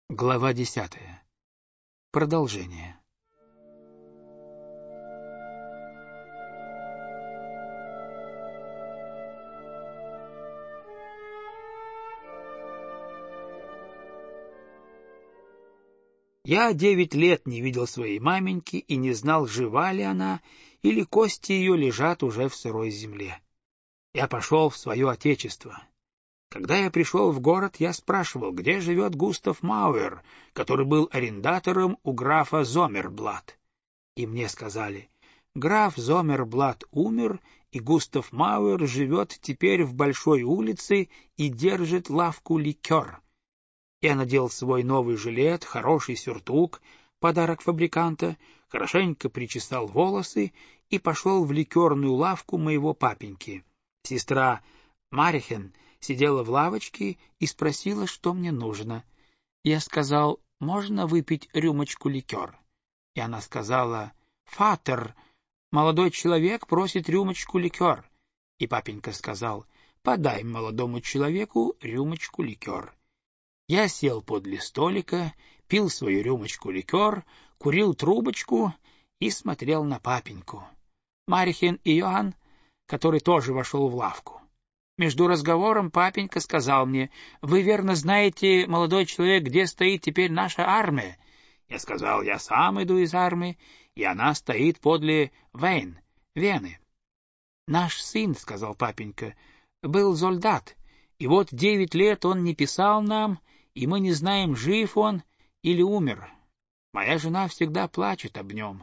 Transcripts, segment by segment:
Глава 10. Продолжение. Я 9 лет не видел своей маменьки и не знал, жива ли она, или кости ее лежат уже в сырой земле. Я пошел в свое отечество. Когда я пришел в город, я спрашивал, где живет Густав Мауэр, который был арендатором у графа Зоммерблат. И мне сказали: граф Зоммерблат умер, и Густав Мауэр живет теперь в Большой улице и держит лавку ликер. Я надел свой новый жилет, хороший сюртук, подарок фабриканта, хорошенько причесал волосы и пошел в ликерную лавку моего папеньки. Сестра Марихен сидела в лавочке и спросила, что мне нужно. Я сказал: можно выпить рюмочку ликер? И она сказала: «Фатер, молодой человек просит рюмочку ликер». И папенька сказал: подай молодому человеку рюмочку ликер. Я сел подле столика, пил свою рюмочку ликер, курил трубочку и смотрел на папеньку, Марихен и Йоганн, который тоже вошел в лавку. Между разговором папенька сказал мне: «Вы верно знаете, молодой человек, где стоит теперь наша армия?» Я сказал: «Я сам иду из армии, и она стоит подле Вены». «Наш сын, — сказал папенька, — был солдат, и вот 9 лет он не писал нам, и мы не знаем, жив он или умер. Моя жена всегда плачет об нем».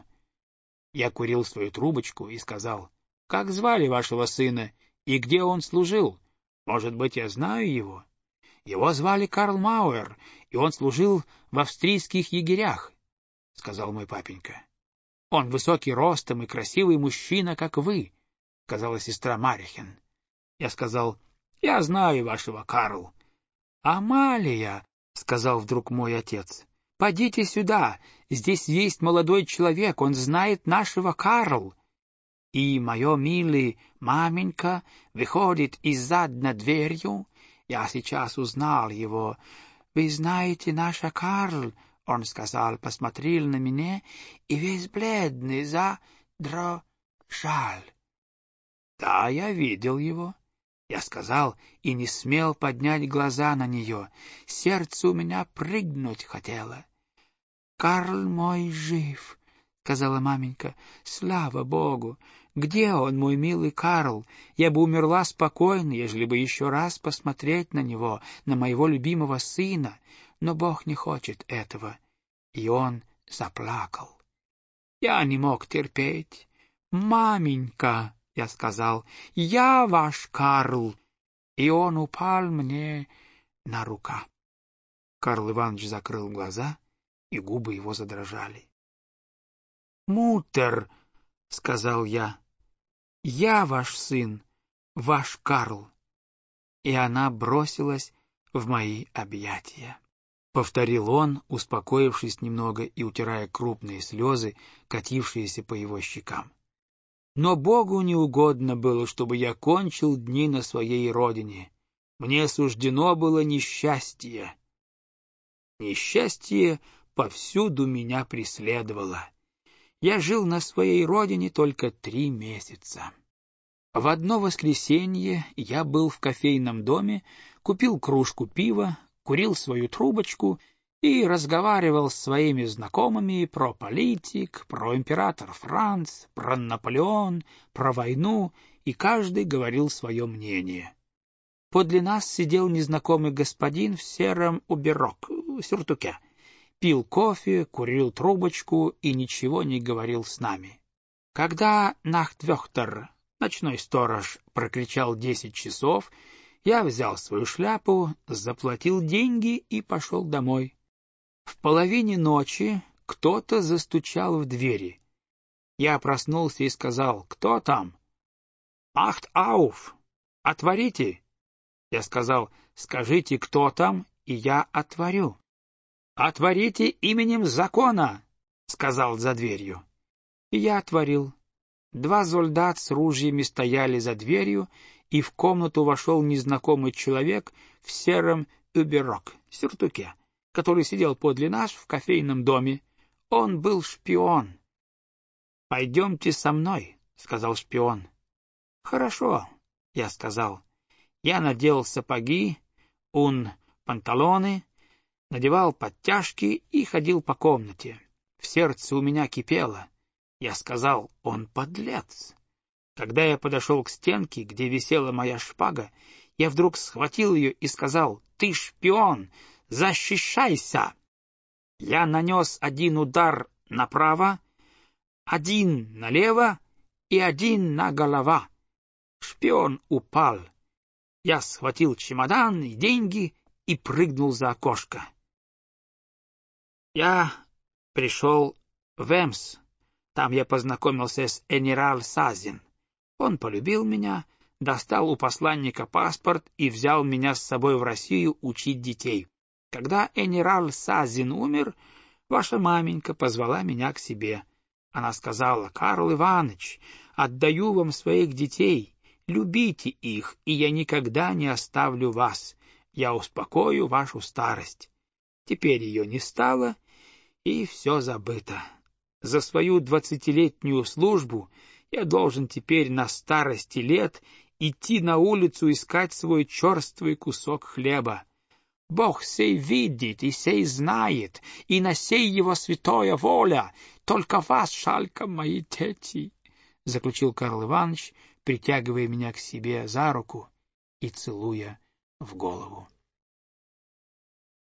Я курил свою трубочку и сказал: «Как звали вашего сына? И где он служил? Может быть, я знаю его?» «Его звали Карл Мауэр, и он служил в австрийских егерях», — сказал мой папенька. «Он высокий ростом и красивый мужчина, как вы», — сказала сестра Марихен. Я сказал: «Я знаю вашего Карл». «Амалия», — сказал вдруг мой отец, — «подите сюда, здесь есть молодой человек, он знает нашего Карл». И мое милый маменька выходит из-за дверью. Я сейчас узнал его. «Вы знаете, наша Карл», — он сказал, посмотрел на меня и весь бледный задрожал. «Да, я видел его», — я сказал, и не смел поднять глаза на нее. Сердце у меня прыгнуть хотело. «Карл мой жив», — сказала маменька. «Слава Богу! Где он, мой милый Карл? Я бы умерла спокойно, ежели бы еще раз посмотреть на него, на моего любимого сына, но Бог не хочет этого». И он заплакал. Я не мог терпеть. «Маменька», — я сказал, — «я ваш Карл». И он упал мне на рука. Карл Иванович закрыл глаза, и губы его задрожали. «Мутер», — сказал я ваш сын, ваш Карл». И она бросилась в мои объятия. Повторил он, успокоившись немного и утирая крупные слезы, катившиеся по его щекам. Но Богу не угодно было, чтобы я кончил дни на своей родине. Мне суждено было несчастье. Несчастье повсюду меня преследовало. Я жил на своей родине только 3 месяца. В одно воскресенье я был в кофейном доме, купил кружку пива, курил свою трубочку и разговаривал с своими знакомыми про политик, про император Франц, про Наполеон, про войну, и каждый говорил свое мнение. Подле нас сидел незнакомый господин в сером сюртуке, пил кофе, курил трубочку и ничего не говорил с нами. Когда нахтвёхтер, ночной сторож, прокричал 10 часов, я взял свою шляпу, заплатил деньги и пошел домой. В половине ночи кто-то застучал в двери. Я проснулся и сказал: «Кто там?» «Махт ауф! Отворите!» Я сказал: «Скажите, кто там, и я отворю». «Отворите именем закона!» — сказал за дверью. И я отворил. 2 солдата с ружьями стояли за дверью, и в комнату вошел незнакомый человек в сером сюртуке, который сидел подле нас в кофейном доме. Он был шпион. — Пойдемте со мной, — сказал шпион. — Хорошо, — я сказал. Я надел сапоги, панталоны, надевал подтяжки и ходил по комнате. В сердце у меня кипело. Я сказал: он подлец. Когда я подошел к стенке, где висела моя шпага, я вдруг схватил ее и сказал: ты шпион, защищайся! Я нанес один удар направо, один налево и один на голова. Шпион упал. Я схватил чемодан и деньги и прыгнул за окошко. Я пришел в Эмс. Там я познакомился с Энерал Сазин. Он полюбил меня, достал у посланника паспорт и взял меня с собой в Россию учить детей. Когда Энерал Сазин умер, ваша маменька позвала меня к себе. Она сказала: «Карл Иваныч, отдаю вам своих детей, любите их, и я никогда не оставлю вас. Я успокою вашу старость». Теперь ее не стало, и все забыто. За свою 20-летнюю службу я должен теперь на старости лет идти на улицу искать свой черствый кусок хлеба. Бог сей видит и сей знает, и на сей его святая воля. Только вас жалко, мои дети, — заключил Карл Иванович, притягивая меня к себе за руку и целуя в голову.